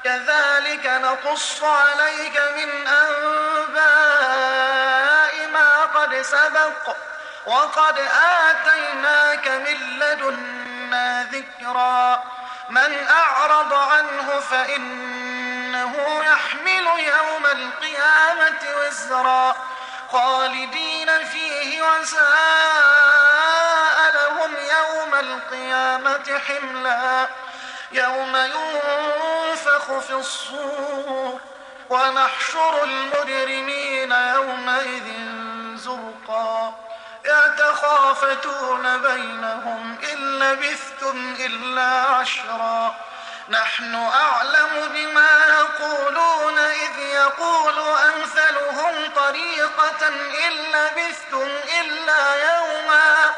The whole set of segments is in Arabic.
كذلك نقص عليك من أنباء ما قد سبق وقد آتيناك من لدنا ذكرا من أعرض عنه فإنه يحمل يوم القيامة وزرا خالدين فيه وساء لهم يوم القيامة حملا يوم ينفخ في الصور ونحشر المجرمين يومئذ زرقا يتخافتون بينهم إن لبثتم إلا عشرا نحن أعلم بما يقولون إذ يقول أمثلهم طريقة إن لبثتم إلا يوما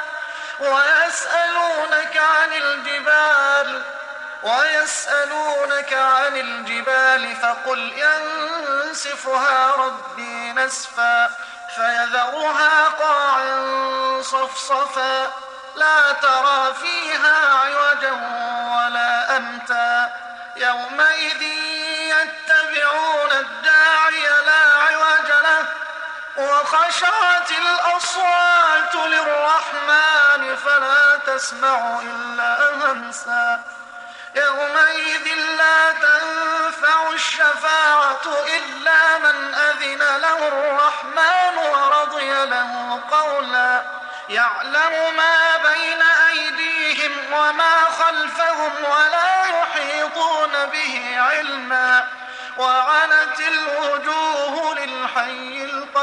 ويسألونك عن الجبال فقل ينسفها ربي نسفا فيذرها قاعا صفصفا لا ترى فيها عوجا ولا أمتا يومئذ يتبعون الداعي لا عوج له وخشعت الأصوات للرحمن فلا تسمع إلا همسا يومئذ لا تنفع الشفاعة إلا من أذن له الرحمن ورضي له قولا يعلم ما بين أيديهم وما خلفهم ولا يحيطون به علما وعنت الوجوه للحي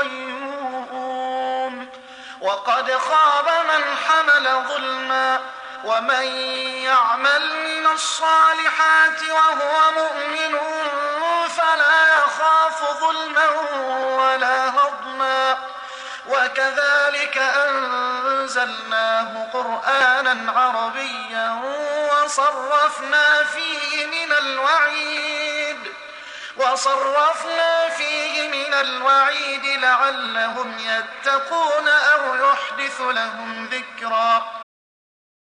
القيوم وقد خاب من حمل ظلما ومن يعمل من الصالحات وهو مؤمن فلا يخاف ظلما ولا هضما وكذلك أنزلناه قرآنا عربيا وصرفنا فيه من الوعيد لعلهم يتقون أو يحدث لهم ذكرا